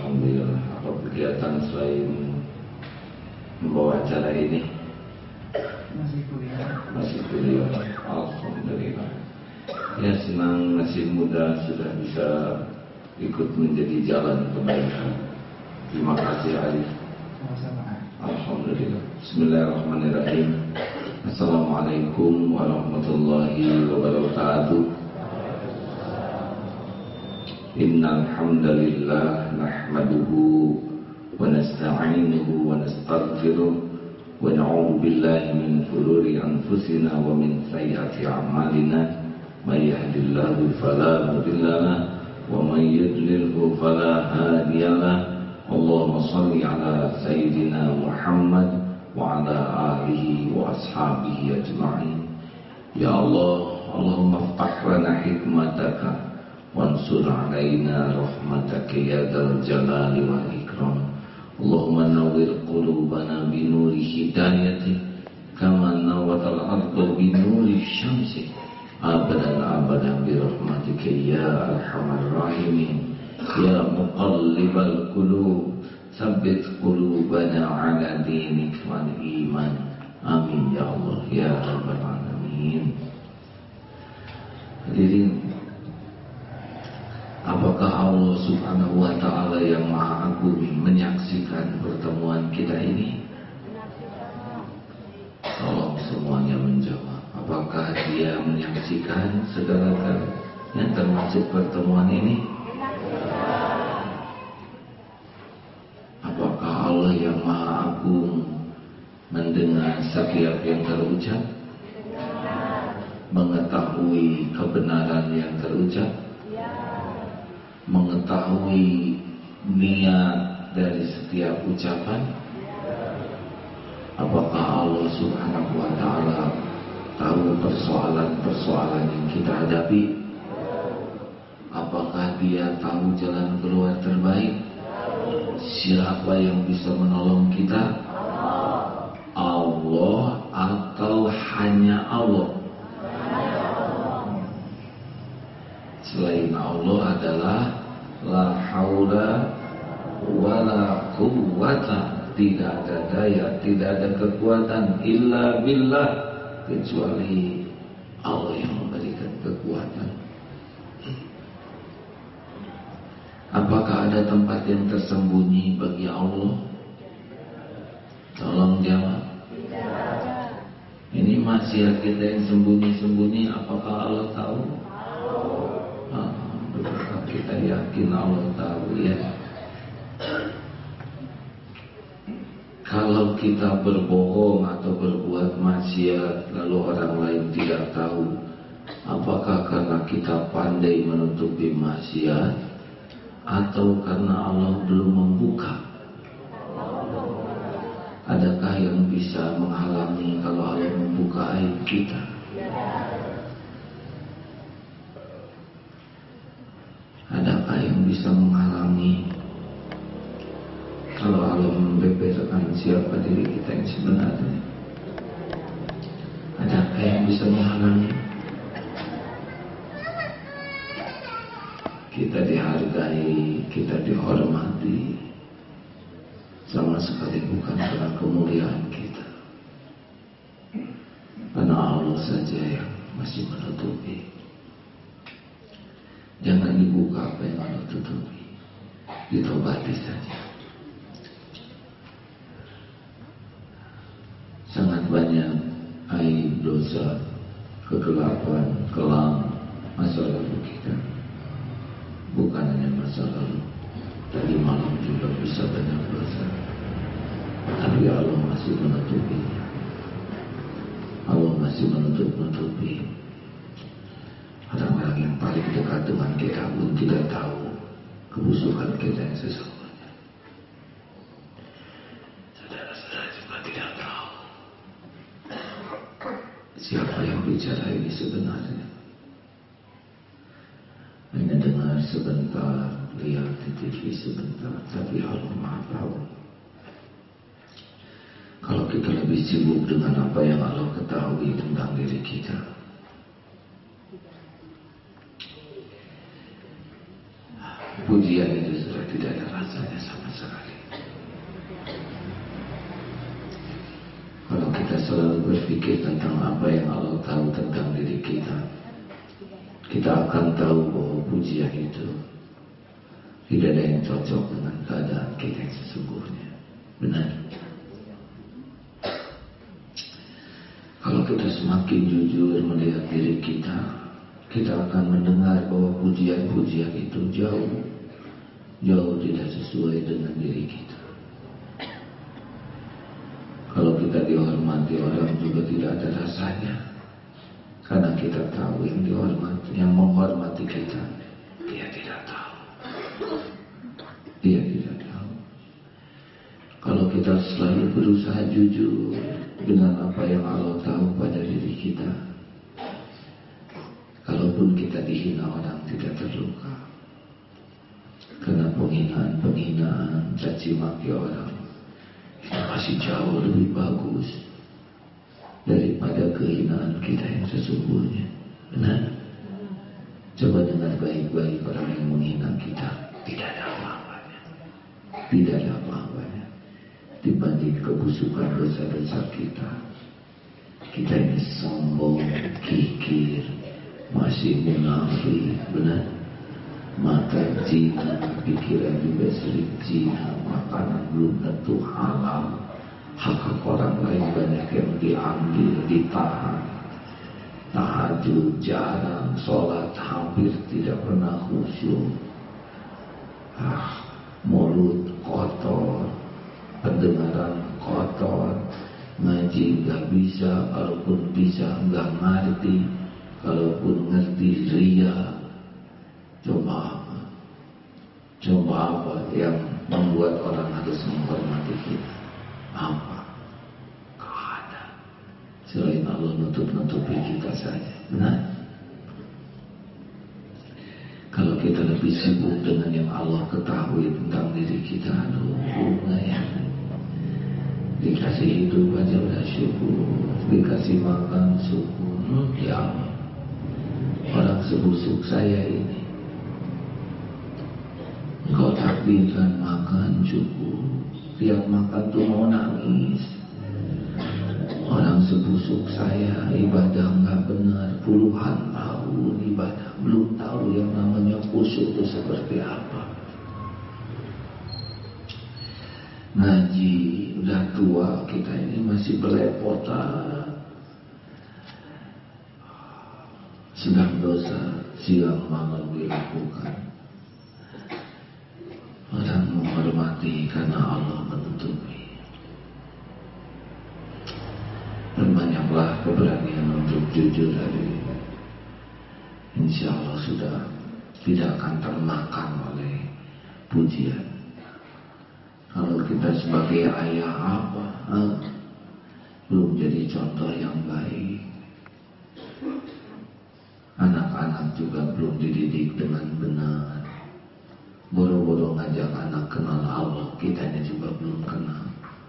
Alhamdulillah. Apa kegiatan selain membawa acara ini? Masih kuliah. Alhamdulillah. Ya, senang masih muda sudah bisa ikut menjadi jalan kebaikan. Terima kasih Alif. Alhamdulillah. Bismillahirrahmanirrahim. Assalamualaikum warahmatullahi wabarakatuh. Innal hamdalillah nahmaduhu wa nasta'inuhu wa nastaghfiruh wa na'udzu billahi min shururi anfusina wa min sayyiati a'malina may yahdihillahu fala mudilla lahu wa may yudlilhu fala hadiya lahu. Allahumma shalli ala sayyidina Muhammad wa ala alihi wa ashabihi ajma'in. Ya Allah, Allahumma iftah lana hikmataka wansur alaina rahmataka ya dzal jalali wal ikram. Allahumma nawwir qulubana bi nuri hidayatik kama nawwatal ardu bi nuri syamsi abadan abadan bi rahmatika ya arhamar rahimin. Ya muqallibal qulub tsabbit qulubana ala dinik wal iman. Amin ya Allah ya rabbal alamin. Hadirin, apakah Allah subhanahu wa ta'ala yang maha agung menyaksikan pertemuan kita ini? Tolong semuanya menjawab. Apakah dia menyaksikan segala yang termasuk pertemuan ini? Apakah Allah yang maha agung mendengar setiap yang terucap? Mengetahui kebenaran yang terucap? Mengetahui niat dari setiap ucapan? Apakah Allah subhanahu wa ta'ala tahu persoalan-persoalan yang kita hadapi? Apakah dia tahu jalan keluar terbaik? Siapa yang bisa menolong kita? Allah atau hanya Allah? Selain Allah adalah la haula wala quwwata, tidak ada daya, tidak ada kekuatan illa billah, kecuali Allah yang memberikan kekuatan. Apakah ada tempat yang tersembunyi bagi Allah? Tolong jawab. Ini maksiat kita yang sembunyi-sembunyi, apakah Allah tahu? Kita yakin Allah tahu ya. Kalau kita berbohong atau berbuat maksiat lalu orang lain tidak tahu, apakah karena kita pandai menutupi maksiat atau karena Allah belum membuka? Adakah yang bisa menghalangi kalau Allah membuka aib kita? Adakah yang bisa menghalangi kalau Allah membeberkan siapa diri kita yang sebenarnya? Adakah yang bisa menghalangi? Kita dihargai, kita dihormati, sama sekali bukan karena kemuliaan kita, karena Allah saja yang masih menutupi. Jangan dibuka apa yang Allah tutupi, ditobati saja. Sangat banyak aib, dosa, kegelapan, kelam masa lalu kita. Bukan hanya masa lalu, tadi malam juga bisa banyak dosa, tapi Allah masih menutupinya. Allah masih menutupi. Orang-orang yang paling dekat dengan kita pun tidak tahu kebusukan kita yang sesungguhnya. Saudara-saudara juga tidak tahu siapa yang bicara ini sebenarnya. Hanya dengar sebentar, lihat di TV sebentar, tapi Allah Maha tahu. Kalau kita lebih sibuk dengan apa yang Allah ketahui tentang diri kita, pujian itu sudah tidak ada rasanya berpikir tentang apa yang Allah tahu tentang diri kita, kita akan tahu bahwa pujian itu tidak ada yang cocok dengan keadaan kita yang sesungguhnya. Benar? Kalau kita semakin jujur melihat diri kita, kita akan mendengar bahwa pujian-pujian itu jauh tidak sesuai dengan diri kita. Kalau kita dihormati orang juga tidak ada rasanya, karena kita tahu yang menghormati kita, dia tidak tahu. Dia tidak tahu. Kalau kita selalu berusaha jujur dengan apa yang Allah tahu pada diri kita, kalaupun kita dihina orang tidak terluka, karena penghinaan, caci maki orang itu masih jauh lebih bagus daripada kehinaan kita yang sesungguhnya. Benar? Coba dengar baik-baik orang yang menghina kita, tidak ada apa-apanya. Tidak ada apa-apanya dibanding kebusukan dosa-dosa kita. Kita ini sombong, kikir, masih munafik. Benar? Mata zina, pikiran juga sering zina, makanan belum tentu halal, hak orang lain banyak yang diambil, ditahan, tahajud jarang, sholat hampir tidak pernah khusyuk, mulut kotor, pendengaran kotor, ngaji nggak bisa, kalaupun bisa nggak ngerti, kalaupun ngerti ria. Coba apa yang membuat orang harus menghormati kita? Apa? Gak ada. Selain Allah nutup-nutupi kita saja. Benar? Kalau kita lebih sibuk dengan yang Allah ketahui tentang diri kita, nggak ya. Dikasih hidup aja udah syukur, dikasih makan syukur. Ya Allah, orang sebusuk saya ini, Engkau takdirkan makan cukup, tiap makan tuh mau nangis. Orang sebusuk saya ibadah nggak benar, puluhan tahun ibadah, belum tahu yang namanya khusyuk itu seperti apa. Ngaji udah tua, kita ini masih belepotan, sedang dosa siang malam dilakukan. Orang menghormati karena Allah menutupi. Berbanyaklah keberanian untuk jujur hari ini. Insya Allah sudah tidak akan termakan oleh pujian. Kalau kita sebagai ayah apa, belum jadi contoh yang baik. Anak-anak juga belum dididik dengan benar. Boro-boro ngajak anak kenal Allah, kitanya juga belum kenal.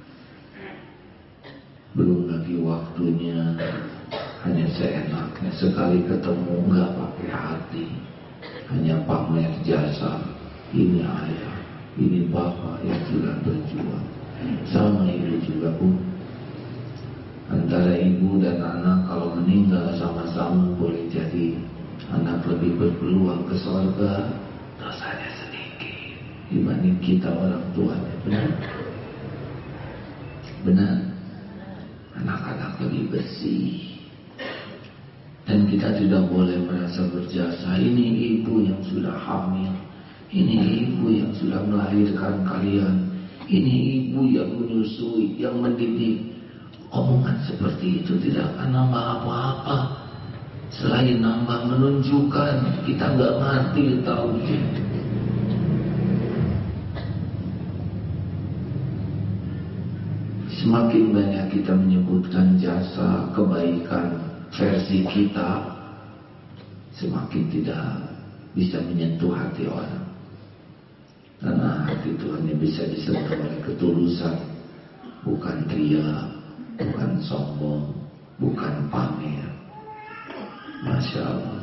Belum lagi waktunya hanya seenaknya, sekali ketemu nggak pakai hati, hanya pamer jasa. Ini ayah, ini bapak yang sudah berjuang. Sama ibu juga, Bu. Antara ibu dan anak kalau meninggal sama-sama boleh jadi anak lebih berpeluang ke surga, dosanya dibanding kita orang tuanya. Benar? Benar? Anak-anak lebih bersih. Dan kita tidak boleh merasa berjasa. Ini ibu yang sudah hamil, ini ibu yang sudah melahirkan kalian, ini ibu yang menyusui, yang mendidik. Omongan seperti itu tidak akan nambah apa-apa, selain nambah menunjukkan kita nggak ngerti tauhid. Semakin banyak kita menyebutkan jasa kebaikan versi kita, semakin tidak bisa menyentuh hati orang. Karena hati itu hanya bisa disentuh oleh ketulusan, bukan ria, bukan sombong, bukan pamer. Masya Allah.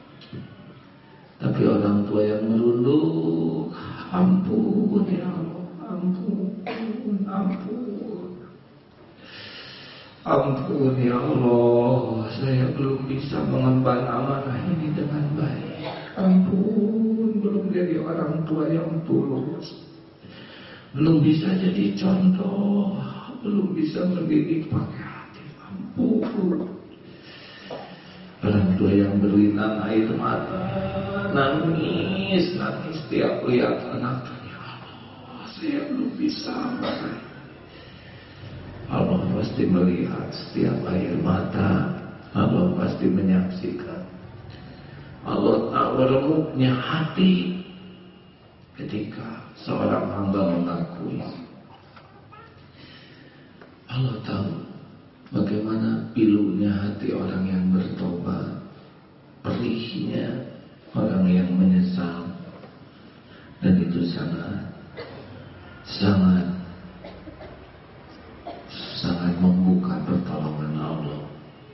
Tapi orang tua yang merunduk, ampun ya Allah, ampun, ampun. Ampun ya Allah, saya belum bisa mengemban amanah ini dengan baik. Ampun, belum jadi orang tua yang tulus, belum bisa jadi contoh, belum bisa mendidik pakai hati. Ampun. Orang tua yang berlinang air mata, nangis tiap lihat anaknya. Ya Allah, saya belum bisa. Allah pasti melihat setiap air mata. Allah pasti menyaksikan. Allah tahu remuknya hati ketika seorang hamba mengakui. Allah tahu bagaimana pilunya hati orang yang bertobat, perihnya orang yang menyesal, dan itu sangat membuka pertolongan Allah.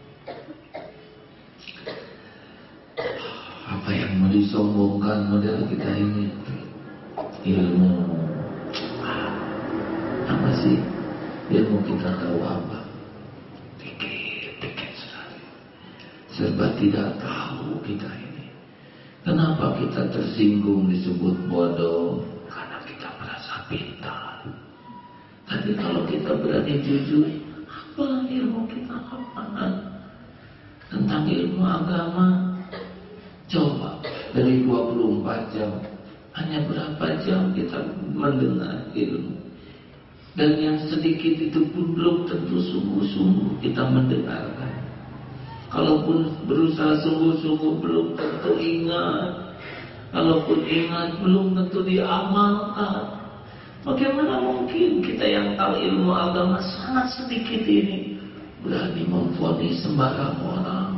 Apa yang mau disombongkan model kita ini? Ilmu. Apa sih ilmu kita tahu apa? Dikit sekali. Serba tidak tahu kita ini. Kenapa kita tersinggung disebut bodoh? Karena kita merasa pintar. Tapi kalau kita berani jujur, apa ilmu kita apaan? Tentang ilmu agama, coba dari 24 jam, hanya berapa jam kita mendengar ilmu? Dan yang sedikit itu pun belum tentu sungguh-sungguh kita mendengarkan. Kalaupun berusaha sungguh-sungguh belum tentu ingat. Kalaupun ingat belum tentu diamalkan. Bagaimana mungkin kita yang tahu ilmu agama sangat sedikit ini berani memvonis sembarang orang,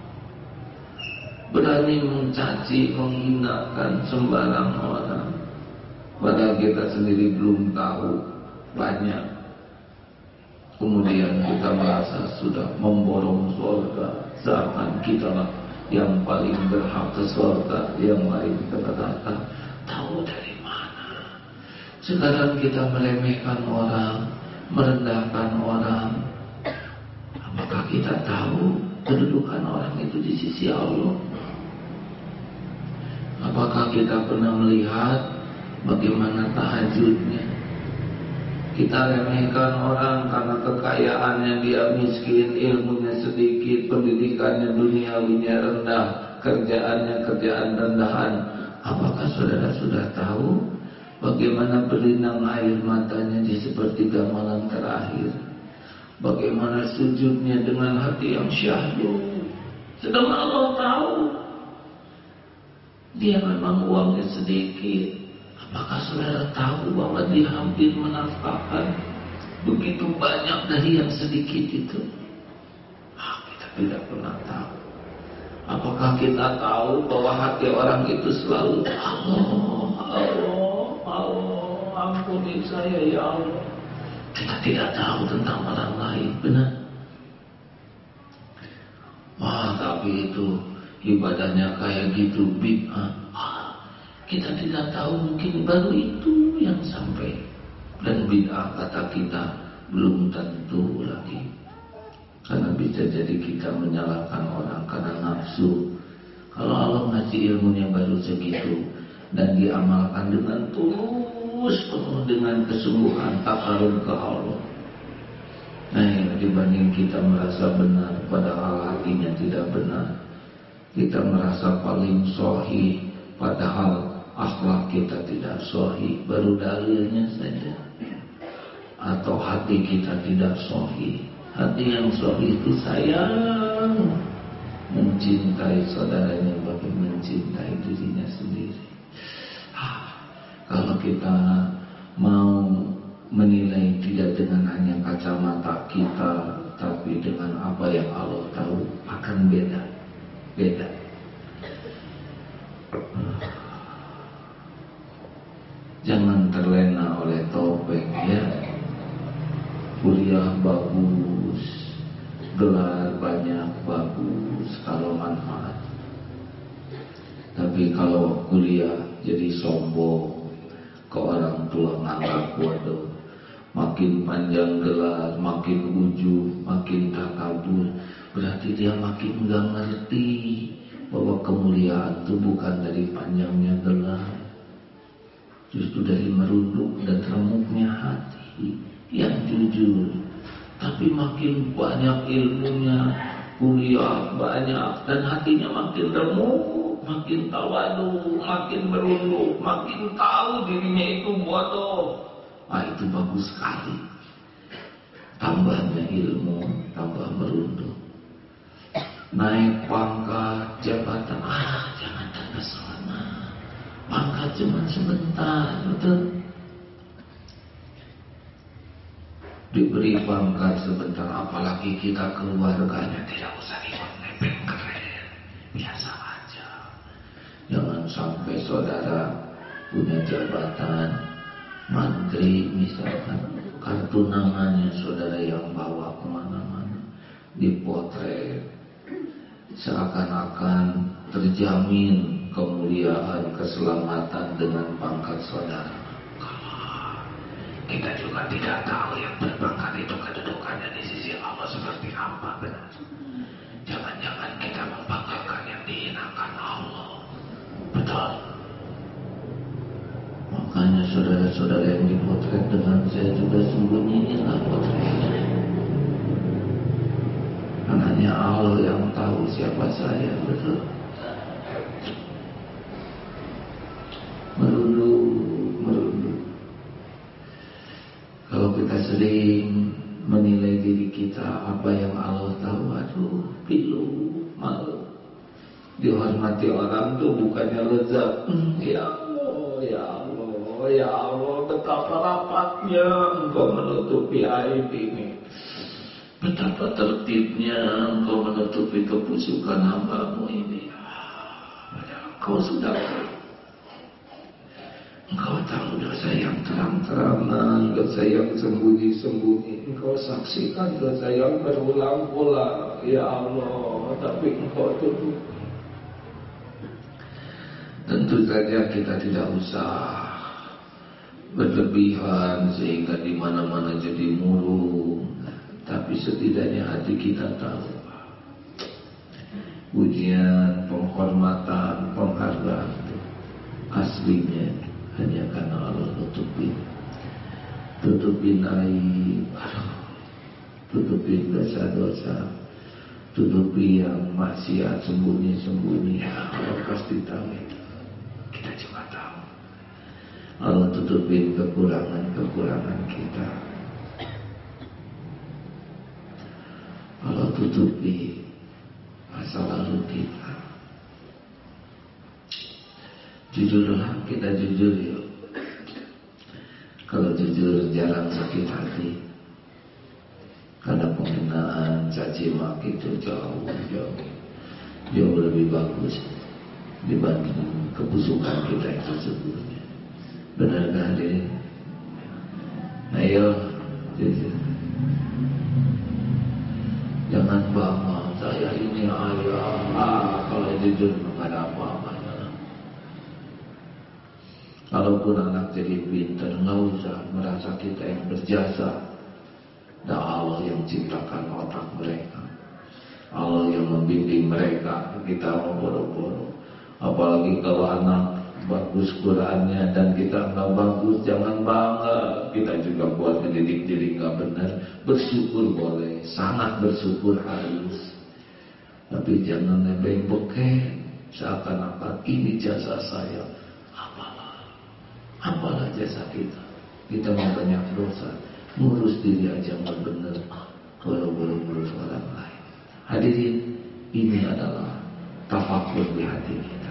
berani mencaci, menghinakan sembarang orang, padahal kita sendiri belum tahu banyak. Kemudian kita merasa sudah memborong surga, seakan kita lah yang paling berhak ke surga, yang lain ke neraka. Tahu dari sekarang kita meremehkan orang, merendahkan orang. Apakah kita tahu kedudukan orang itu di sisi Allah? Apakah kita pernah melihat bagaimana tahajudnya? Kita remehkan orang karena kekayaannya dia miskin, ilmunya sedikit, pendidikannya duniawinya rendah, kerjaan rendahan. Apakah saudara sudah tahu bagaimana berlinang air matanya di sepertiga malam terakhir? Bagaimana sujudnya dengan hati yang syahdu? Sedang Allah tahu dia memang uangnya sedikit. Apakah saudara tahu bahwa dia hampir menafkahkan begitu banyak dari yang sedikit itu? Kita tidak pernah tahu. Apakah kita tahu bahwa hati orang itu selalu Allah, ampuni saya ya Allah. Kita tidak tahu tentang orang lain, benar? Wah, tapi itu ibadahnya kayak gitu bid'ah. Kita tidak tahu, mungkin baru itu yang sampai. Dan bid'ah kata kita belum tentu lagi. Karena bisa jadi kita menyalahkan orang karena nafsu. Kalau Allah ngasih ilmunya baru segitu dan diamalkan dengan tulus, penuh dengan kesungguhan, takarub ke Allah. Nah, dibanding kita merasa benar padahal hatinya tidak benar, kita merasa paling sahih padahal akhlak kita tidak sahih, baru dalilnya saja. Atau hati kita tidak sahih. Hati yang sahih itu sayang, mencintai saudaranya bagi mencintai dirinya sendiri. Kalau kita mau menilai tidak dengan hanya kacamata kita, tapi dengan apa yang Allah tahu, akan beda. Jangan terlena oleh topeng ya. Kuliah bagus, gelar banyak bagus kalau manfaat. Tapi kalau kuliah jadi sombong, ke orang tua nganggap bodoh, makin panjang gelar, makin ujub, makin takabur, berarti dia makin enggak ngerti bahwa kemuliaan itu bukan dari panjangnya gelar, justru dari merunduk dan remuknya hati yang jujur. Tapi makin banyak ilmunya, kuliah banyak, dan hatinya makin remuk, makin tawadu, makin merunduk, makin tahu dirinya itu bodoh. Itu bagus sekali. Tambahnya ilmu, tambah merunduk. Naik pangkat, jabatan, jangan terpesona. Pangkat cuma sebentar, betul. Diberi pangkat sebentar, apalagi kita keluarganya tidak usah ikut nebeng keren, biasa aja. Jangan sampai saudara punya jabatan mantri misalkan, kartu namanya saudara yang bawa kemana-mana, dipotret seakan-akan terjamin kemuliaan, keselamatan dengan pangkat saudara. Kita juga tidak tahu yang berpangkat itu kedudukannya di sisi Allah seperti apa benar. Jangan-jangan kita membanggakan yang dihinakan Allah. Betul. Makanya saudara-saudara yang dipotret dengan saya juga sembunyiinlah potretnya. Hanya Allah yang tahu siapa saya, betul. Merunduk. Kalau kita sering menilai diri kita, apa yang Allah tahu, pilu, malu. Dihormati orang tuh bukannya lezat. Ya Allah, ya Allah, ya Allah, betapa rapatnya Engkau menutupi aib ini. Betapa tertibnya Engkau menutupi kebusukan hamba-Mu ini. Engkau sudah Engkau tahu dosa yang terang-terangan, dosa yang sembunyi-sembunyi. Engkau saksikan dosa yang berulang-ulang. Ya Allah, tapi Engkau tutup. Tentu saja kita tidak usah berlebihan sehingga di mana-mana jadi murung. Tapi setidaknya hati kita tahu pujian, penghormatan, penghargaan itu aslinya hanya karena Allah tutupin aib, tutupin dosa-dosa, tutupi yang maksiat sembunyi-sembunyi. Allah pasti tahu itu. Kita juga tahu. Allah tutupin kekurangan-kekurangan kita. Allah tutupi masa lalu kita. Jujurlah, kita jujur yuk. Kalau jujur jarang sakit hati. Karena penghinaan, caci maki itu jauh lebih bagus dibanding kebusukan kita yang sesungguhnya. Benar gak hadirin? Ayo jujur. Jangan bangga, saya ini ayah. Kalau jujur nggak ada apa-apanya. Kalaupun anak jadi pintar, nggak usah merasa kita yang berjasa. Dan Allah yang ciptakan otak mereka, Allah yang membimbing mereka. Kita mau boro-boro. Apalagi kalau anak bagus Qurannya dan kita nggak bagus, jangan bangga. Kita juga buat mendidik diri nggak benar. Bersyukur boleh, sangat bersyukur harus. Tapi jangan nebeng beken seakan-akan ini jasa saya. Apalah jasa kita. Kita mau banyak dosa, ngurus diri aja nggak benar, boro-boro ngurus orang lain. Hadirin, ini adalah tafakur di hati kita.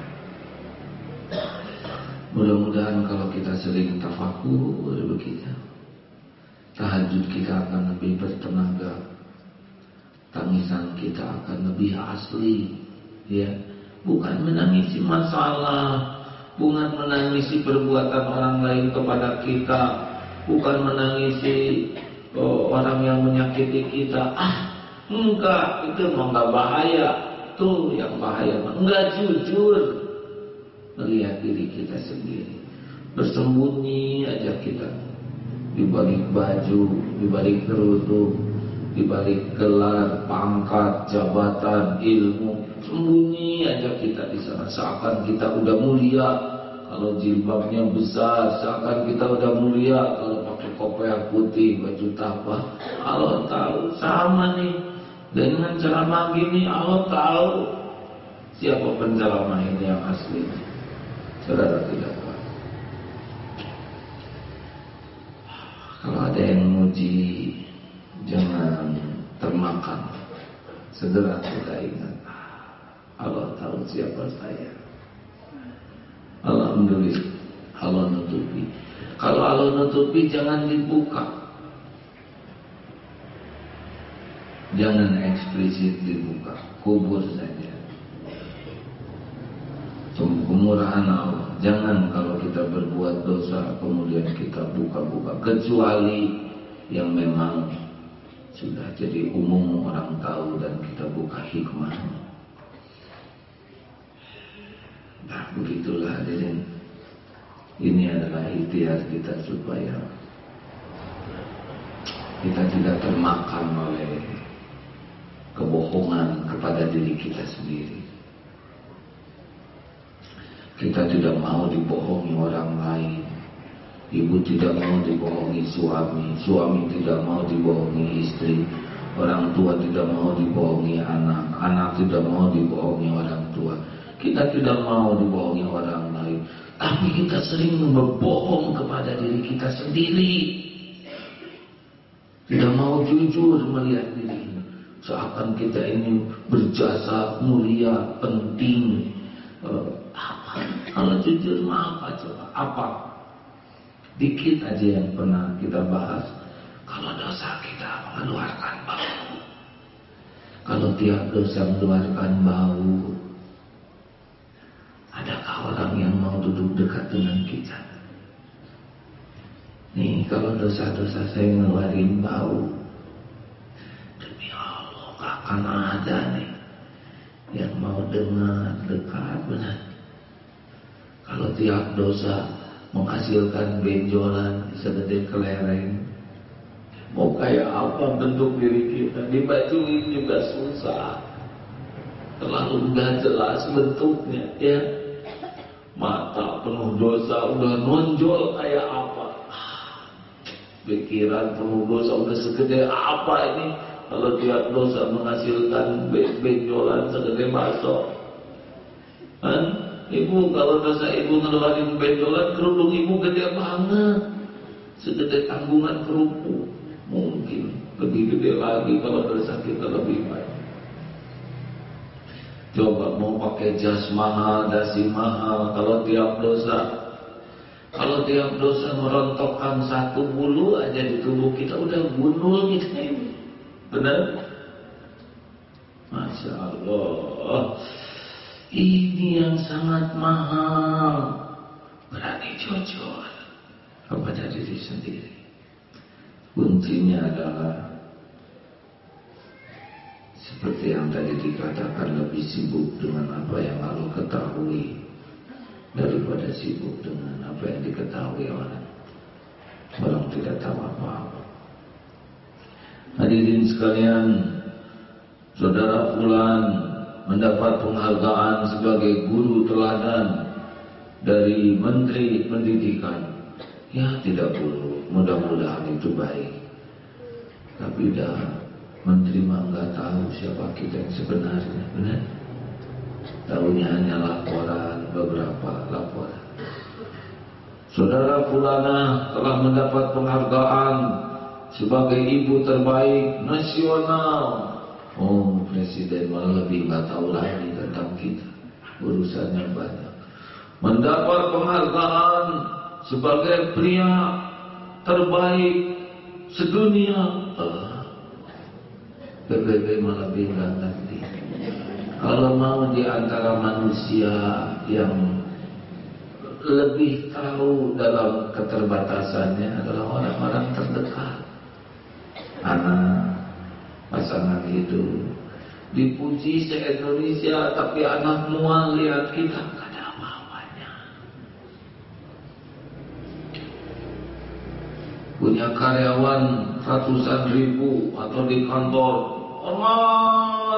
Mudah-mudahan kalau kita sering tafakur begitu, tahajud kita akan lebih bertenaga, tangisan kita akan lebih asli, ya, bukan menangisi masalah, bukan menangisi perbuatan orang lain kepada kita, bukan menangisi orang yang menyakiti kita. Enggak, itu enggak bahaya. Tuh yang bahaya, enggak jujur melihat diri kita sendiri. Bersembunyi aja kita. di balik baju, di balik kerudung, di balik gelar, pangkat, jabatan, ilmu. Sembunyi aja kita di sana, seakan kita udah mulia. Kalau jilbabnya besar, seakan kita udah mulia. Kalau pakai kopiah putih, baju tabah, Allah tahu. Sama nih dengan ceramah gini, Allah tahu siapa penceramah ini yang asli. Saudara tidak tahu. Kalau ada yang muji, jangan termakan. Segera kita ingat, Allah tahu siapa saya. Allah menulis, Allah nutupi. Kalau Allah nutupi, jangan dibuka. Jangan eksplisit dibuka, kubur saja. Kemurahan Allah. Jangan kalau kita berbuat dosa kemudian kita buka-buka, kecuali yang memang sudah jadi umum orang tahu dan kita buka hikmahnya. Nah, begitulah hadirin. Ini adalah ikhtiar kita supaya kita tidak termakan oleh kebohongan kepada diri kita sendiri. Kita tidak mau dibohongi orang lain. Ibu tidak mau dibohongi suami, suami tidak mau dibohongi istri, orang tua tidak mau dibohongi anak, anak tidak mau dibohongi orang tua. Kita tidak mau dibohongi orang lain, tapi kita sering berbohong kepada diri kita sendiri. Tidak mau jujur melihat diri, seakan kita ini berjasa, mulia, penting. Apa? Kalau jujur mah apa coba? Apa? Dikit aja yang pernah kita bahas. Kalau dosa kita mengeluarkan bau, kalau tiap dosa mengeluarkan bau, adakah orang yang mau duduk dekat dengan kita? Nih, kalau dosa-dosa saya ngeluarin bau, demi Allah gak akan ada nih yang mau dengar, dekat, benar. Kalau tiap dosa menghasilkan benjolan segede kelereng, mau kayak apa bentuk diri kita? Dibajuin juga susah, terlalu gak jelas bentuknya, ya. Mata penuh dosa udah nonjol kayak apa? Pikiran penuh dosa udah segede apa ini? Kalau tiap dosa menghasilkan benjolan segede bakso, kan? Ibu kalau dosa ibu ngeluarin benjolan, kerudung ibu gede banget, segede tanggungan kerupuk. Mungkin lebih gede lagi kalau dosa kita lebih baik. Coba mau pakai jas mahal, dasi mahal, kalau tiap dosa merontokkan satu bulu aja di tubuh kita udah gundul kita ini. Benar? Masya Allah. Ini yang sangat mahal. Berani jujur kepada diri sendiri. Kuncinya adalah seperti yang tadi dikatakan, lebih sibuk dengan apa yang Allah ketahui daripada sibuk dengan apa yang diketahui orang. Orang tidak tahu apa-apa. Hadirin sekalian, saudara fulan mendapat penghargaan sebagai guru teladan dari Menteri Pendidikan. Ya, tidak perlu, mudah-mudahan itu baik. Tapi dah Menteri mah nggak tahu siapa kita yang sebenarnya, benar? Tahunya hanya laporan, beberapa laporan. Saudara fulana telah mendapat penghargaan sebagai ibu terbaik nasional. Oh, Presiden malah lebih nggak tahu lagi tentang kita, urusannya banyak. Mendapat penghargaan sebagai pria terbaik sedunia. PBB malah lebih nggak ngerti. Kalau mau di antara manusia yang lebih tahu dalam keterbatasannya adalah orang-orang terdekat, anak, pasangan hidup. Dipuji se-Indonesia, tapi anak mual lihat kita gak ada apa-apanya. punya karyawan ratusan ribu atau di kantor hormat,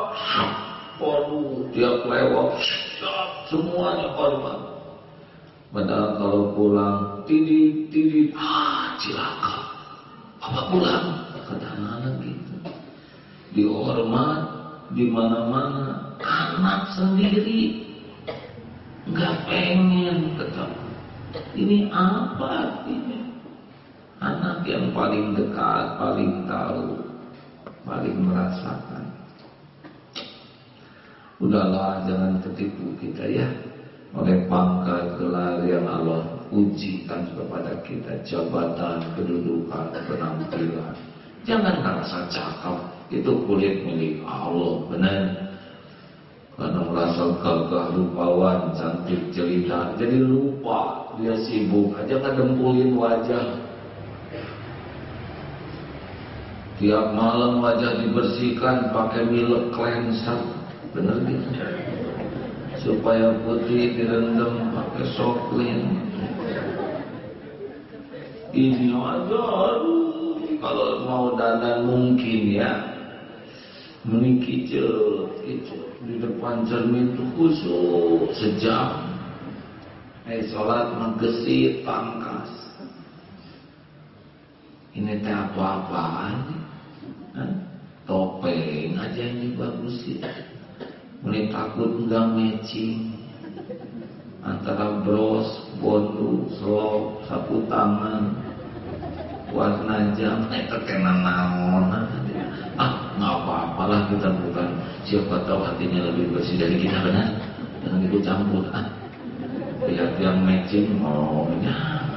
waduh tiap lewat semuanya hormat. Padahal kalau pulang tidit cilaka. Apa pulang? Kata anak gitu. Dihormat di mana-mana, anak sendiri nggak pengen ketemu. Ini apa artinya? Anak yang paling dekat, paling tahu, paling merasakan. Udahlah, jangan ketipu kita ya oleh pangkat gelar yang Allah ujikan kepada kita, jabatan, kedudukan, penampilan. Jangan merasa cakap, itu kulit milik Allah, benar. Karena merasa gagah, rupawan, cantik, jelita, jadi lupa dia sibuk aja ngedempulin wajah. Tiap malam wajah dibersihkan pakai milk cleanser, bener gitu. Supaya putih direndam pakai soklin. Ini aja, aduh, kalau mau dandan mungkin ya, menikicet di depan cermin tuh khusyuk sejam. Sholat menggesit pangkas. Ini teh apa-apaan? Topeng aja ini bagus sih. Mulai takut enggak matching antara bros, bondo, slop, sapu tangan, warna jam, terkena naon. Nggak apa-apalah, kita bukan, siapa tahu hatinya lebih bersih dari kita, benar. Jangan ikut campur. Lihat yang matching, jangan.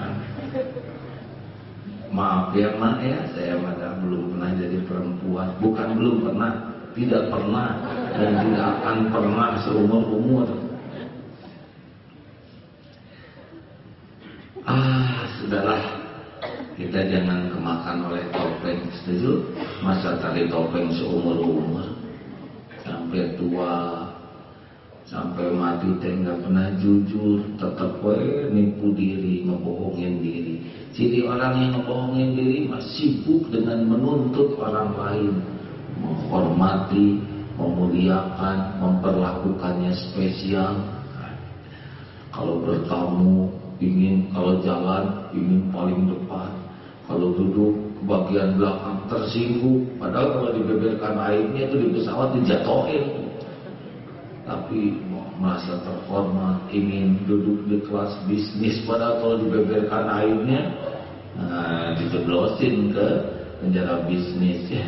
Maaf ya mak ya, saya belum pernah jadi perempuan. Bukan belum pernah, tidak pernah dan tidak akan pernah seumur-umur. Sudahlah, kita jangan kemakan oleh topeng, setuju? Masa tali topeng seumur-umur, sampai tua, sampai mati teh nggak pernah jujur, tetap nipu diri, ngebohongin diri. Jadi orang yang ngebohongin diri masih sibuk dengan menuntut orang lain, menghormati, memuliakan, memperlakukannya spesial. Kalau bertamu ingin, kalau jalan ingin paling depan, kalau duduk bagian belakang tersinggung. Padahal kalau dibeberkan airnya itu di pesawat dijatuhin. Tapi merasa terhormat, ingin duduk di kelas bisnis. Padahal kalau dibeberkan airnya, dijeblosin ke penjara bisnis ya.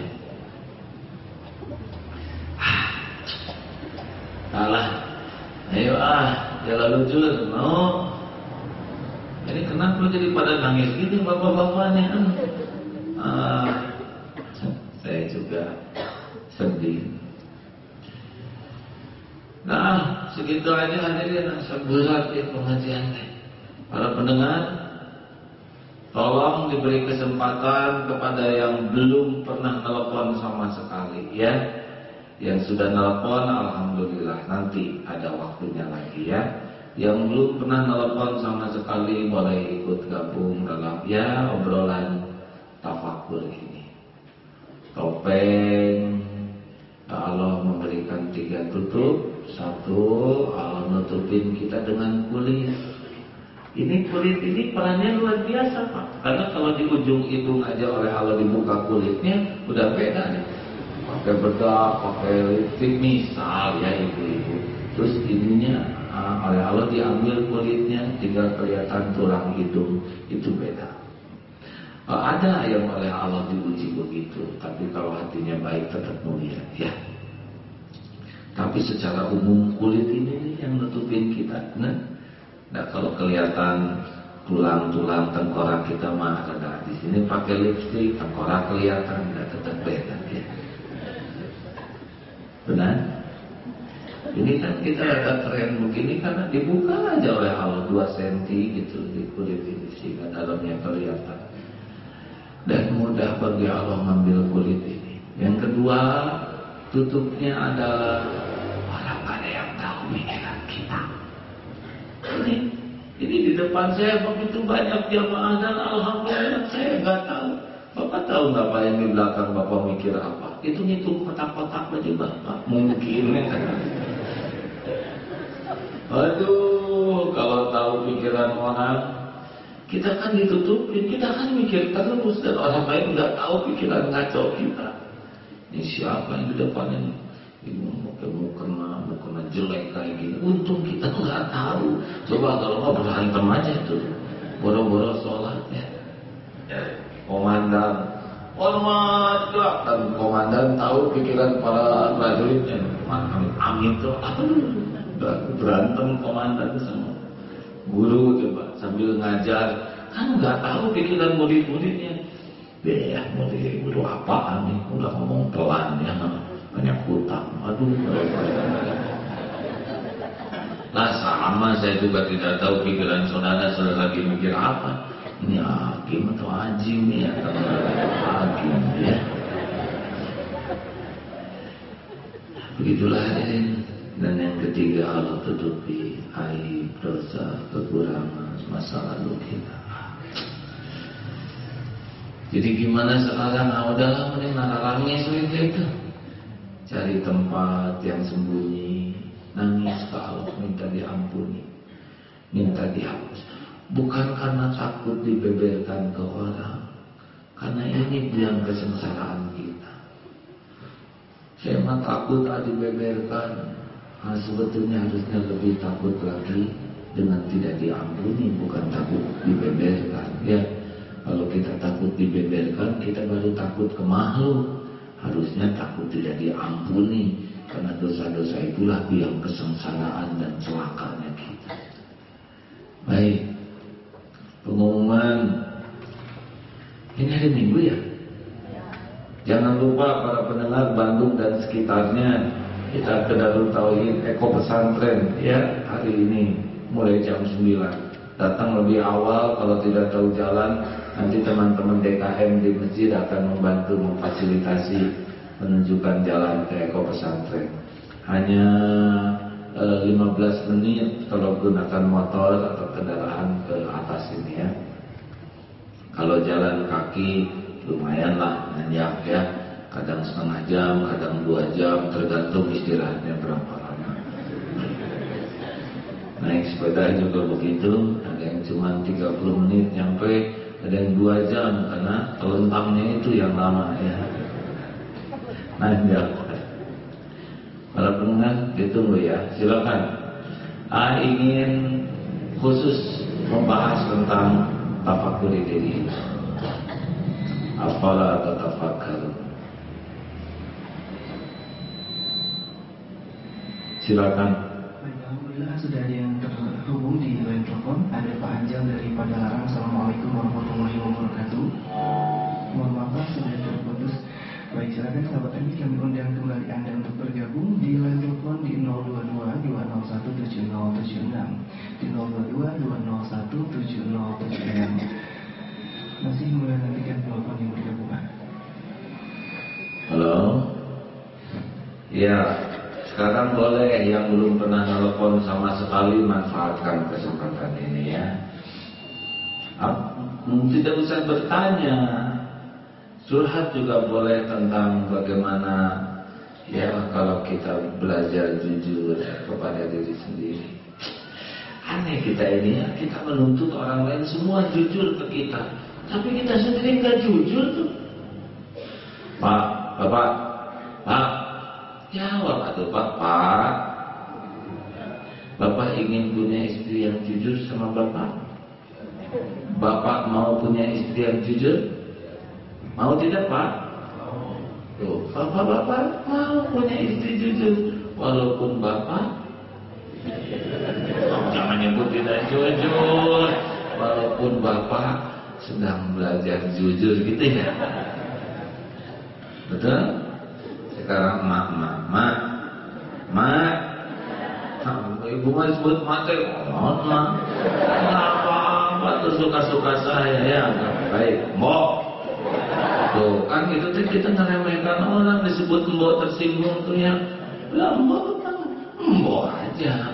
Alah, ayo jalan lucu no. Ini kenapa jadi pada nangis gitu bapak-bapaknya? Saya juga sedih. Nah, segitu aja hadirin, seberat ya pengajian. Para pendengar, tolong diberi kesempatan kepada yang belum pernah telepon sama sekali ya. Yang sudah telepon, alhamdulillah, nanti ada waktunya lagi ya. Yang belum pernah telepon sama sekali boleh ikut gabung dalam ya obrolan tafakur ini. Topeng, Allah memberikan 3 tutup. 1, Allah nutupin kita dengan kulit. Ini kulit ini perannya luar biasa Pak. Karena kalau di ujung hidung aja oleh Allah dibuka kulitnya, udah beda nih. Pakai bedak, pakai lipstik misal ya ibu-ibu. Terus ininya oleh Allah diambil kulitnya, tinggal kelihatan tulang hidung, itu beda. Ada yang oleh Allah diuji begitu, tapi kalau hatinya baik tetap mulia ya. Tapi secara umum kulit ini yang nutupin kita. Nah kalau kelihatan tulang-tulang tengkorak kita mah ada di sini pakai lipstik, tengkorak kelihatan, tetap beda ya. Benar? Ini kan kita ada tren begini karena dibuka aja oleh Allah 2 cm gitu di kulit ini sehingga dalamnya kelihatan. Dan mudah bagi Allah mengambil kulit ini. Yang kedua, tutupnya adalah orang ada yang tahu pikiran kita. Ini di depan saya begitu banyak jamaah dan alhamdulillah saya nggak tahu. Bapak tahu nggak Pak yang di belakang Bapak mikir apa? Itu ngitung kotak-kotak baju Bapak. Mungkin. Aduh, kalau tahu pikiran orang, kita kan ditutupin, kita kan mikir terus dan orang lain nggak tahu pikiran ngaco kita. Ini siapa yang di depan ini? Mau kena jelek kayak gini. Untung kita nggak tahu. Coba kalau mau berantem aja tuh, boro-boro sholat ya. Komandan, hormat dan komandan tahu pikiran para prajuritnya. Amin tuh, berantem komandan sama guru coba sambil ngajar, kan nggak tahu pikiran murid-muridnya. Ya murid guru apaan nih? Udah ngomong pelan ya. Banyak hutang, aduh. Nah sama saya juga tidak tahu pikiran saudara lagi mikir apa. Ini hakim atau ajim ya, hakim ya. Begitulah ini. Dan yang ketiga, Allah tutupi aib, dosa, kekurangan, masa lalu kita. Jadi gimana sekarang? Udahlah, mending nangis itu. Cari tempat yang sembunyi, nangis ke Allah, minta diampuni, minta dihapus. Bukan karena takut dibeberkan ke orang, karena ini yang kesengsaraan kita. Saya mah takut dibeberkan. Nah, sebetulnya harusnya lebih takut lagi dengan tidak diampuni, bukan takut dibeberkan. Ya, kalau kita takut dibeberkan, kita baru takut ke makhluk. Harusnya takut tidak diampuni, karena dosa-dosa itulah yang kesengsaraan dan celakanya kita. Baik, pengumuman ini hari Minggu ya. Jangan lupa para pendengar Bandung dan sekitarnya, kita ke Darul Tauhid Eko Pesantren ya hari ini mulai jam 9. Datang lebih awal, kalau tidak tahu jalan nanti teman-teman DKM di masjid akan membantu memfasilitasi menunjukkan jalan ke Eko Pesantren. Hanya 15 menit kalau gunakan motor atau kendaraan ke atas ini ya. Kalau jalan kaki lumayan lah, nanjak ya. Kadang setengah jam, kadang 2 jam, tergantung istirahatnya berapa lama. Naik sepeda juga begitu, ada yang cuma 30 menit nyampe, ada yang 2 jam karena telentangnya itu yang lama ya. Nanjak. Para pendengar ditunggu ya, silakan. Ingin khusus membahas tentang tafakur diri. Afala tatafakkarun. Silakan. Alhamdulillah sudah ada yang terhubung di line telepon. Ada Pak Anjang dari Padalarang. Assalamualaikum warahmatullahi wabarakatuh. Mohon maaf Pak, sudah terputus. Baik, silakan sahabat kami undang kembali Anda untuk bergabung di line telepon di 022-201-7076 di 022-201-7076. Masih menantikan telepon yang bergabungan. Halo. Ya. Sekarang boleh yang belum pernah telepon sama sekali manfaatkan kesempatan ini ya. Tidak usah bertanya, curhat juga boleh tentang bagaimana ya kalau kita belajar jujur kepada diri sendiri. Aneh kita ini ya, kita menuntut orang lain semua jujur ke kita, tapi kita sendiri nggak jujur tuh. Pak, Bapak, Pak. Jawab atau Bapak. Bapak ingin punya istri yang jujur sama Bapak? Bapak mau punya istri yang jujur? Mau tidak Pak? Tuh, Bapak mau punya istri jujur walaupun Bapak jangan nyebut tidak jujur, walaupun Bapak sedang belajar jujur gitu ya. Betul? Sekarang mak, ibu mah sebut mati, mak, apa tuh suka-suka saya ya, baik, mbok, tuh kan itu tuh kita ngeremehkan orang disebut mbok tersinggung tuh ya, mbok aja.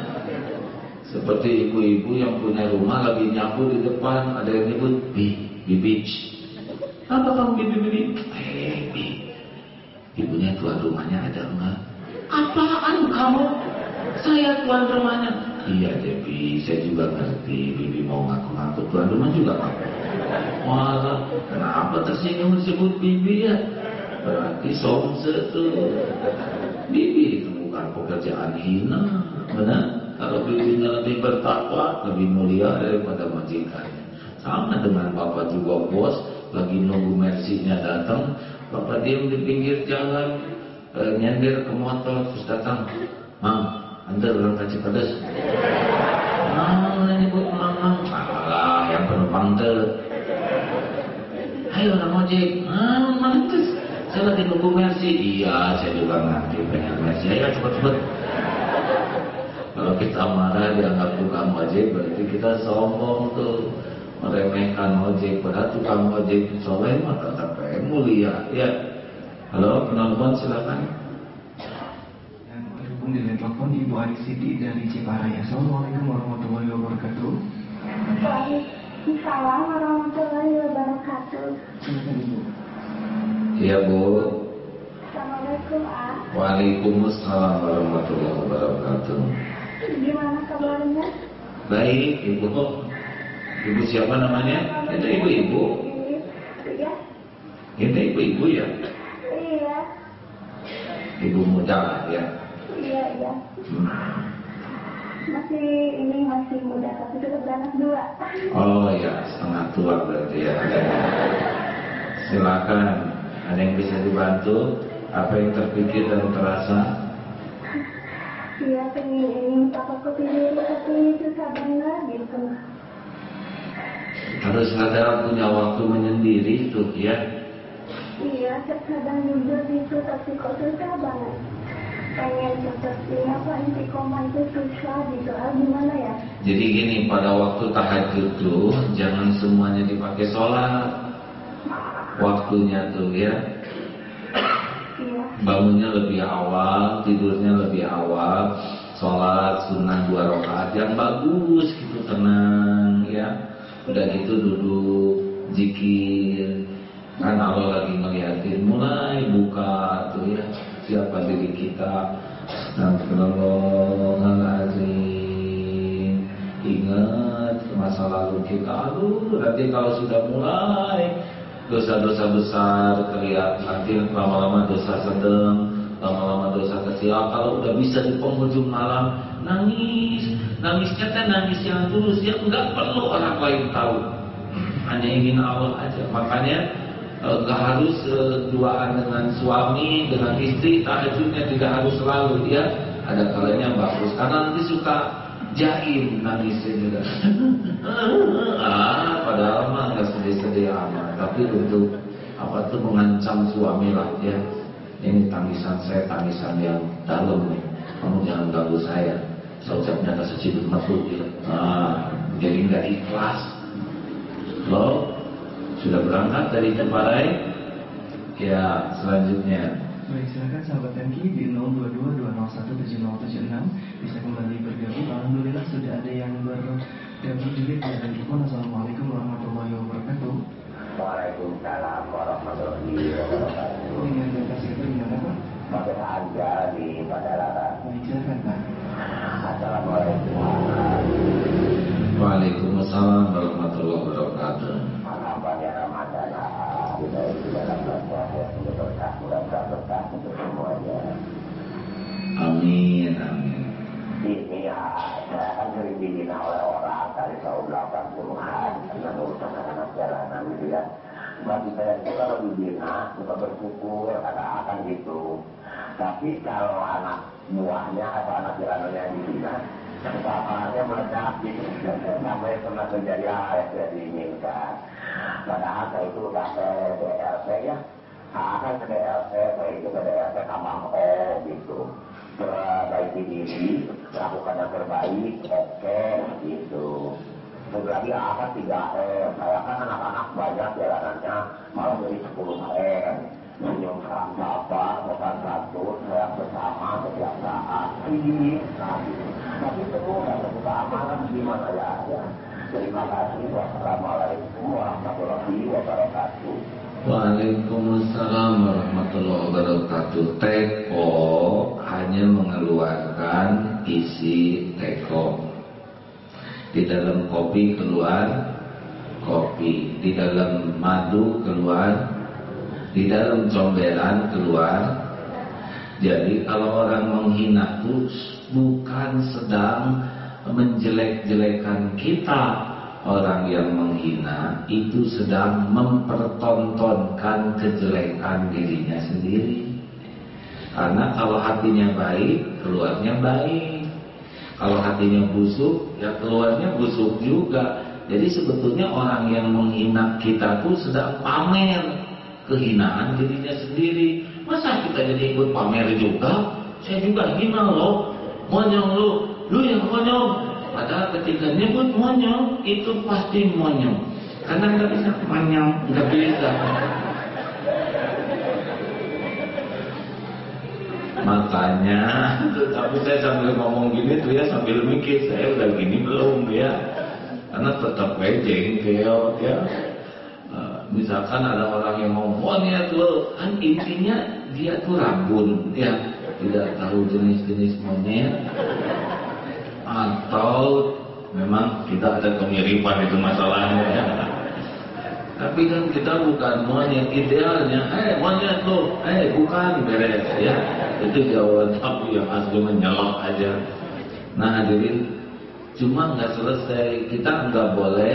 Seperti ibu-ibu yang punya rumah lagi nyapu di depan, ada yang nyebut bibich, Apa kamu bibi? Bi, ibunya tuan rumahnya ada enggak? Apaan kamu? Saya tuan rumahnya. Iya Debi, saya juga ngerti. Bibi mau ngaku-ngaku tuan rumah juga apa? Wah, kenapa tersinggung disebut bibi ya? Berarti somse tuh. Bibi itu bukan pekerjaan hina, benar? Kalau bibinya lebih bertakwa, lebih mulia daripada majikannya. Sama dengan bapak juga bos, lagi nunggu mersinya datang, bapak diam di pinggir jalan, nyender ke motor, terus datang, Mang, antar orang ke Cipadas. Ini buat Mang, alah yang penumpang tuh. Ayo orang ojek, mantus. Saya lagi nunggu mersi. Iya, saya juga ngerti pengen mersi. Ayo cepet-cepet. Kalau kita marah dianggap tukang ojek, berarti kita sombong tuh, meremehkan ojek. Padahal tukang ojek soleh mah tetap mulia. Ya. Halo, penonton silakan. Yang terhubung dengan telepon Ibu Ari Siti dari Ciparai. Assalamualaikum warahmatullahi wabarakatuh. Waalaikumsalam warahmatullahi wabarakatuh. Silakan Ibu. Iya Bu. Assalamualaikum ah. Waalaikumsalam warahmatullahi wabarakatuh. Gimana kabarnya? Baik Ibu. Ibu siapa namanya? Itu ibu-ibu. Iya. Itu ibu-ibu ya. Iya. Ibu muda ya. Iya. Masih muda tapi sudah beranak 2. Oh ya, setengah tua berarti ya. Silakan. Ada yang bisa dibantu? Apa yang terpikir dan terasa? Iya, ingin papa kepilih tapi susah banget gitu. Harus ada punya waktu menyendiri tuh ya. Iya, kadang juga gitu tapi kok susah banget. Pengen seperti apa istiqomah itu susah gitu. Gimana ya? Jadi gini, pada waktu tahajud tuh jangan semuanya dipakai sholat. Waktunya tuh ya. Iya. Bangunnya lebih awal, tidurnya lebih awal, sholat sunnah 2 rakaat yang bagus gitu, tenang ya. Udah gitu duduk zikir, kan Allah lagi ngeliatin, mulai buka tuh ya, siapa diri kita. Astagfirullahaladzim. Ingat masa lalu kita. Nanti kalau sudah mulai dosa-dosa besar kelihatan, nanti lama-lama dosa sedang, lama-lama dosa kecil. Kalau udah bisa di penghujung malam nangisnya nangis yang tulus, yang nggak perlu orang lain tahu, hanya ingin Allah aja. Makanya nggak harus duaan dengan suami, dengan istri, tahajudnya tidak harus selalu ya. Ada kalanya bagus, karena nanti suka jaim nangisnya juga. Padahal mah nggak sedih-sedih amat, tapi untuk apa tuh mengancam suami lah ya. Ini tangisan saya, tangisan yang dalam nih. Kamu jangan ganggu saya. Saya ucapnya kasih ciduk masuk gitu. Jadi nggak ikhlas. Lo sudah berangkat dari Ciparai? Ya, selanjutnya. Baik, silakan sahabat MK di 0222017076 bisa kembali bergabung. Alhamdulillah sudah ada yang bergabung juga di telepon. Assalamualaikum warahmatullahi wabarakatuh. Waalaikumsalam warahmatullahi wabarakatuh. Dengan Bapak siapa di mana Pak? Bapak Anja di Padalarang. Baik, silakan Pak. Assalamualaikum. Waalaikumsalam warahmatullahi wabarakatuh. Alhamdulillah Ramadan. Kita itu dalam berpuasa untuk berkah, mudah-mudahan berkah untuk semuanya. Amin, amin. Ini ya, saya kan sering dihina oleh orang dari tahun 80-an karena urusan anak jalanan gitu ya. Bagi saya itu kalau dihina, suka bersyukur, akan gitu. Tapi kalau anak buahnya atau anak jalanan yang dihina, kesabarannya meledak gitu. Sampai pernah terjadi hal yang tidak diinginkan. Padahal saya itu udah ke DLP ya. Akan ke DLP, saya itu ke DLP Kamang O gitu. Perbaiki diri, lakukan yang terbaik, oke, gitu. Lagi akan 3M, saya kan anak-anak banyak jalanannya, malah dari 10M. Senyum sama bapak, bukan satu, saya bersama setiap saat. Tapi semua yang kita amankan gimana ya. Terima kasih. Wassalamualaikum warahmatullahi wabarakatuh. Waalaikumsalam warahmatullahi wabarakatuh. Teko hanya mengeluarkan isi teko. Di dalam kopi keluar kopi, di dalam madu keluar, di dalam comberan keluar. Jadi kalau orang menghina itu bukan sedang menjelek-jelekan kita. Orang yang menghina itu sedang mempertontonkan kejelekan dirinya sendiri. Karena kalau hatinya baik, keluarnya baik. Kalau hatinya busuk, ya keluarnya busuk juga. Jadi sebetulnya orang yang menghina kita tuh sedang pamer kehinaan dirinya sendiri. Masa kita jadi ikut pamer juga? Saya juga hina loh. Monyong lu yang monyong. Padahal ketika nyebut monyong, itu pasti monyong. Karena nggak bisa monyong, nggak bisa. Makanya, tapi saya sambil ngomong gini tuh ya sambil mikir, saya udah gini belum ya? Karena tetap jengkel ya. Misalkan ada orang yang ngomong monyet lo, kan intinya dia tuh rabun ya, tidak tahu jenis-jenis monyet. Atau memang kita ada kemiripan itu masalahnya ya. Tapi kan kita bukan monyet idealnya. Monyet tuh, bukan beres ya. Itu jawaban tapi yang asli menyelok aja. Nah hadirin, cuma nggak selesai. Kita nggak boleh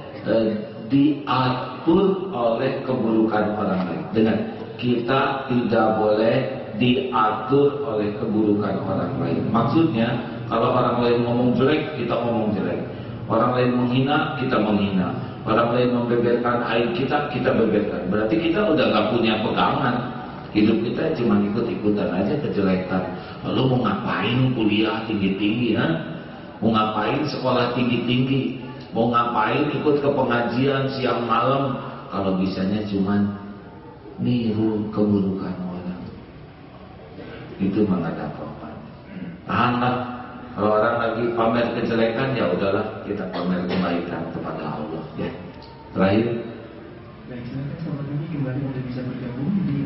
diatur oleh keburukan orang lain. Dengar, kita tidak boleh diatur oleh keburukan orang lain. Maksudnya kalau orang lain ngomong jelek, kita ngomong jelek. Orang lain menghina, kita menghina. Orang lain membeberkan aib kita, kita beberkan. Berarti kita udah gak punya pegangan. Hidup kita cuma ikut-ikutan aja kejelekan. Lalu mau ngapain kuliah tinggi-tinggi ya? Mau ngapain sekolah tinggi-tinggi? Mau ngapain ikut ke pengajian siang malam? Kalau bisanya cuma niru keburukan orang. Itu mah gak ada apa-apa. Tahanlah. Kalau orang lagi pamer kejelekan, ya udahlah kita pamer kebaikan kepada Allah ya. Terakhir. Baik, silakan sahabat kami kembali untuk bisa bergabung di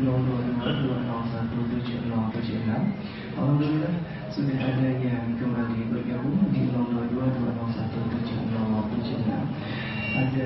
0222017076. Alhamdulillah sudah ada yang kembali bergabung di 0222017076. Ada.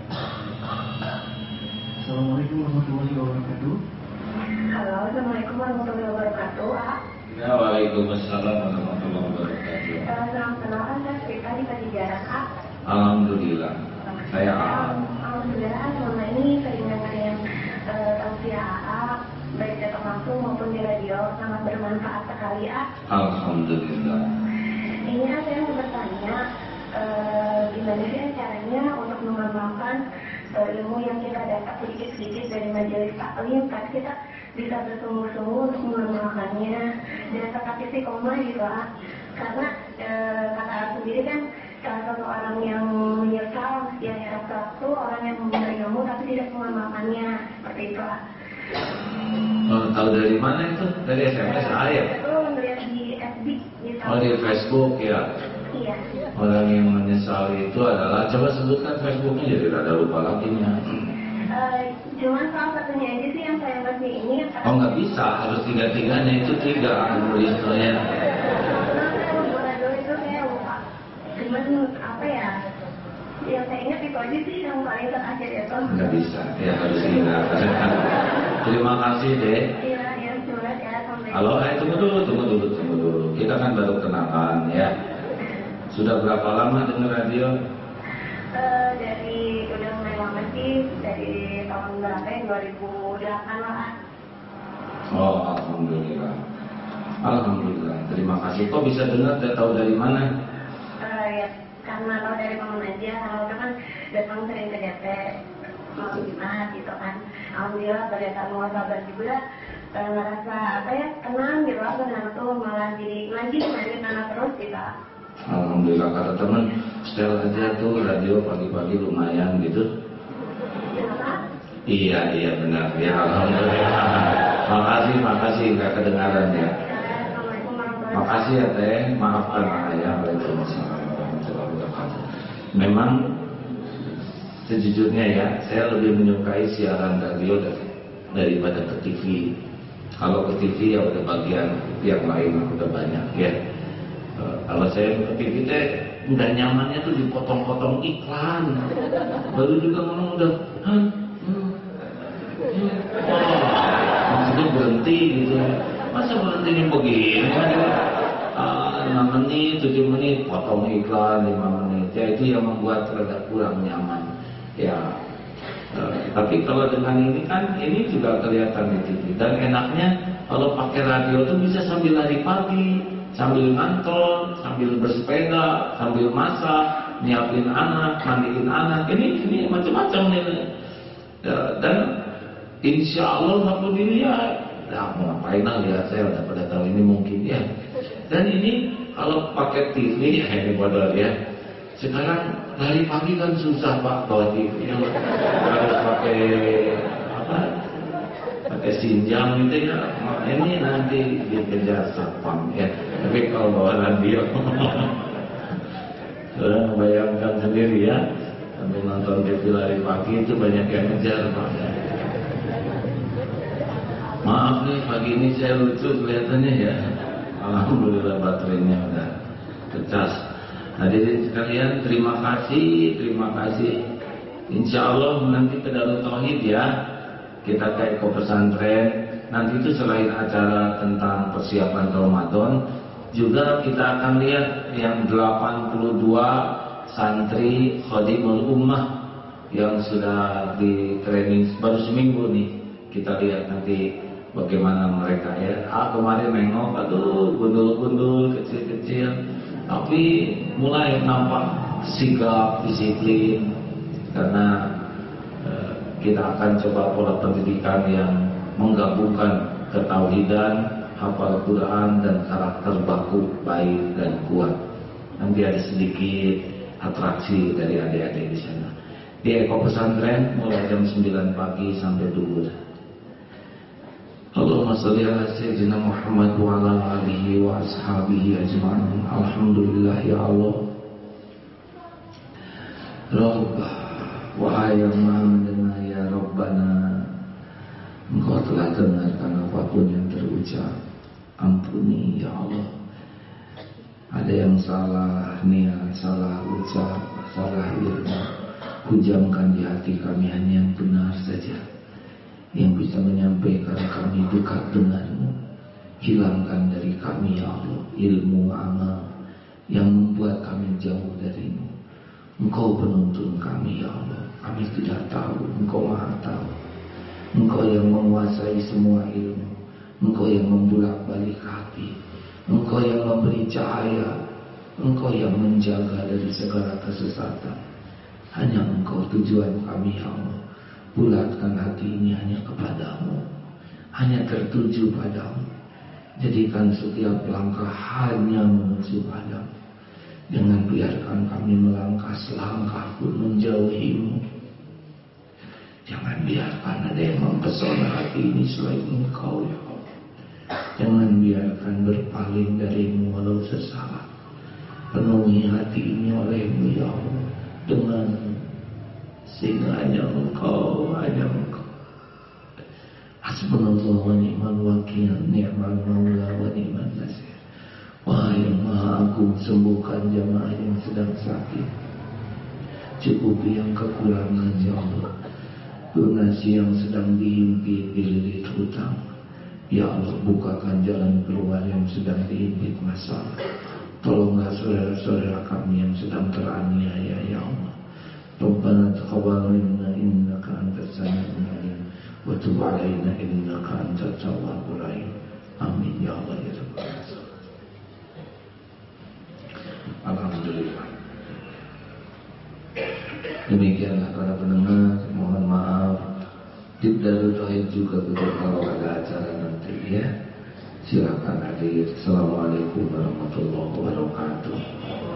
Assalamualaikum warahmatullahi wabarakatuh. Halo, assalamualaikum warahmatullahi wabarakatuh. Ya, waalaikumsalam warahmatullahi wabarakatuh. Salam kenal, saya Rita di Pajajaran A. Alhamdulillah. Saya A. Alhamdulillah selama ini sering dengerin tausiah AA, baik datang langsung maupun di radio, sangat bermanfaat sekali A. Alhamdulillah. Ini saya mau bertanya, gimana sih caranya untuk mengamalkan ilmu yang kita dapat sedikit-sedikit dari majelis taklim, tapi kita bisa bersungguh-sungguh untuk mengamalkannya dan tetap istiqomah gitu ah. Karena kata A sendiri kan salah satu orang yang menyesal di akhirat waktu orang yang memberi ilmu tapi tidak mengamalkannya, seperti itu ah. Tahu dari mana itu? Dari SMS saya. Itu melihat di FB gitu. Oh, di Facebook ya. Iya. Orang yang menyesal itu adalah, coba sebutkan Facebooknya jadi rada lupa laginya. Cuman salah satunya aja sih yang saya masih ini. Oh nggak bisa, harus tiga-tiganya itu tiga algoritmanya. Itu saya lupa. Cuman apa ya? Yang saya ingat itu aja sih yang paling terakhir itu. Nggak bisa, ya harus ingat. Terima kasih deh. Iya, curhat ya sampai. Halo, tunggu dulu. Kita kan baru kenalan ya. Sudah berapa lama dengar radio? Dari udah mulai lama sih, dari tahun berapa ya? 2008 lah. Oh, alhamdulillah. Alhamdulillah. Terima kasih. Kok bisa dengar? Tidak tahu dari mana? Ya karena tahu dari teman aja. Kalau kan datang sering ke DP mau Jumat gitu kan. Alhamdulillah pada mau sabar juga. Ngerasa apa ya, tenang gitu. Aku tenang tuh malah jadi ngaji semakin tenang terus gitu. Alhamdulillah, kata teman, setel aja tuh radio pagi-pagi lumayan gitu. Kenapa? Iya benar ya, alhamdulillah. Makasih nggak kedengaran ya. Assalamualaikum warahmatullahi Makasih ya teh, maafkan ayah. Waalaikumsalam warahmatullahi wabarakatuh. Memang sejujurnya ya, saya lebih menyukai siaran radio daripada ke TV. Kalau ke TV ya udah bagian yang lain udah banyak ya. Kalau saya ke TV teh udah nyamannya tuh dipotong-potong iklan. Baru juga ngomong udah maksudnya berhenti gitu. Masa berhentinya begini? 6 menit, 7 menit, potong iklan 5 menit. Ya itu yang membuat rada kurang nyaman. Ya, tapi kalau dengan ini kan, ini juga kelihatan di TV. Dan enaknya kalau pakai radio tuh bisa sambil lari pagi, sambil ngantor, sambil bersepeda, sambil masak, nyiapin anak, mandiin anak. Ini macam-macam nih. Dan insya Allah aku diri ya mau ngapain lah ya, saya udah pada tahu ini mungkin ya. Dan ini kalau pakai TV ya ini bodoh ya. Sekarang lari pagi kan susah Pak bawa TV yang harus pakai apa? Pakai sinjam gitu ya. Ini nanti dikejar satpam ya. Tapi kalau bawa radio, sudah membayangkan sendiri ya. Sampai nonton TV lari pagi itu banyak yang ngejar Pak. Maaf nih pagi ini saya lucu kelihatannya ya. Alhamdulillah baterainya udah kecas. Hadirin sekalian, terima kasih. Insya Allah nanti ke Darul Tauhid ya, kita ke Eko Pesantren. Nanti itu selain acara tentang persiapan Ramadan, juga kita akan lihat yang 82 santri Khadimul Ummah yang sudah di training baru seminggu nih. Kita lihat nanti bagaimana mereka ya. Kemarin nengok, aduh gundul-gundul kecil-kecil, tapi mulai nampak sigap, disiplin. Karena kita akan coba pola pendidikan yang menggabungkan ketauhidan, hafal Quran dan karakter baku baik dan kuat. Nanti ada sedikit atraksi dari adik-adik di sana. Di Eko Pesantren mulai jam 9 pagi sampai duhur. Allahumma sholli ala sayyidina Muhammad wa ala alihi wa ashabihi ajma'in. Alhamdulillah ya Allah. Rabbah wahai yang maha mendengar ya Rabbana, Engkau telah dengarkan apapun yang terucap. Ampuni ya Allah. Ada yang salah niat, salah ucap, salah ilmu, hujamkan di hati kami hanya yang benar saja, yang bisa menyampaikan kami dekat denganmu. Hilangkan dari kami ya Allah ilmu amal yang membuat kami jauh darimu. Engkau penuntun kami ya Allah. Kami tidak tahu, Engkau maha tahu. Engkau yang menguasai semua ilmu. Engkau yang membulak-balik hati. Engkau yang memberi cahaya. Engkau yang menjaga dari segala kesesatan. Hanya Engkau tujuan kami ya Allah. Bulatkan hati ini hanya kepadamu, hanya tertuju padamu. Jadikan setiap langkah hanya menuju padamu. Jangan biarkan kami melangkah selangkah pun menjauhimu. Jangan biarkan ada yang mempesona hati ini selain Engkau ya Allah. Jangan biarkan berpaling darimu walau sesaat. Penuhi hati ini olehmu ya Allah dengan sehingga hanya Engkau. Hasbunallah wa ni'mal wakil, ni'mal maula wa ni'mal nasir. Wahai yang maha agung, sembuhkan jamaah yang sedang sakit. Cukupi yang kekurangan ya Allah. Lunasi yang sedang dihimpit dililit hutang. Ya Allah, bukakan jalan keluar yang sedang dihimpit masalah. Tolonglah saudara-saudara kami yang sedang teraniaya ya Allah. Rabbana taqabbal minna innaka antas samiul alim wa tub 'alaina innaka antat tawwabur rahim. Amin ya Allah ya Rabbal alamin. Alhamdulillah. Demikianlah para pendengar, mohon maaf di Darul Tauhid juga betul kalau ada acara nanti ya. Silakan hadir. Assalamualaikum warahmatullahi wabarakatuh.